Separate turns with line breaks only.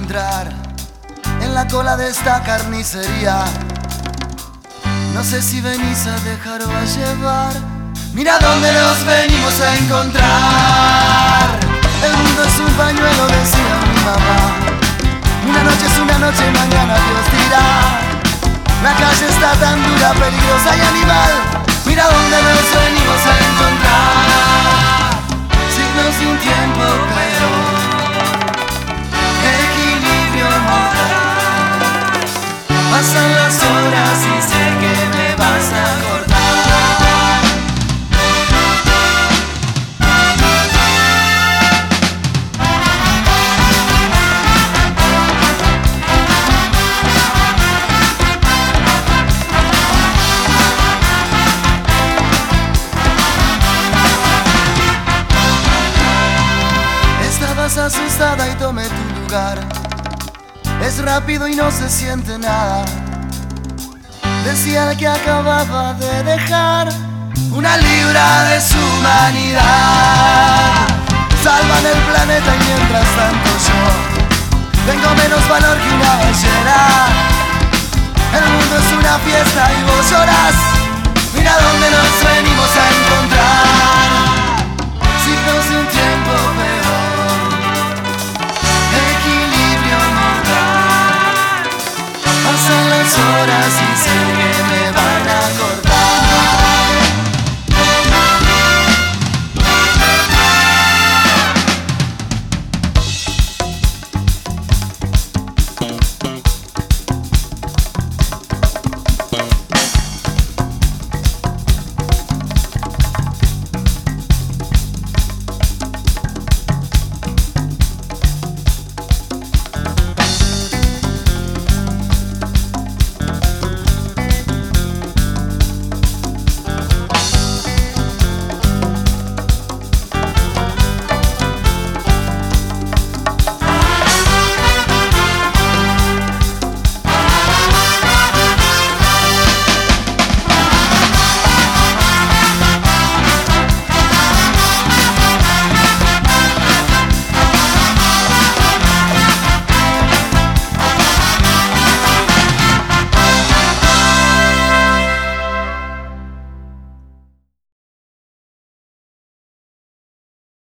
encontrar en la cola de esta carnicería. No sé si venís a dejar o a llevar. Mira dónde nos venimos a encontrar. El mundo es un pañuelo, decía mi mamá. Una noche es una noche, mañana Dios dirá. La calle está tan dura, peligrosa y animal. Mira dónde nos venimos a encontrar. Signos de un tiempo peor, equilibrio moral. Pasan las horas y sé que me vas a acordar. Asustada y tomé tu lugar. Es rápido y no se siente nada. Decía que acababa de dejar una libra de su humanidad. Salvan el planeta y mientras tanto yo tengo menos valor que una ballena. El mundo es una fiesta y vos llorás. Mira dónde nos venimos a encontrar. Signos de un tiempo peor, pasan las horas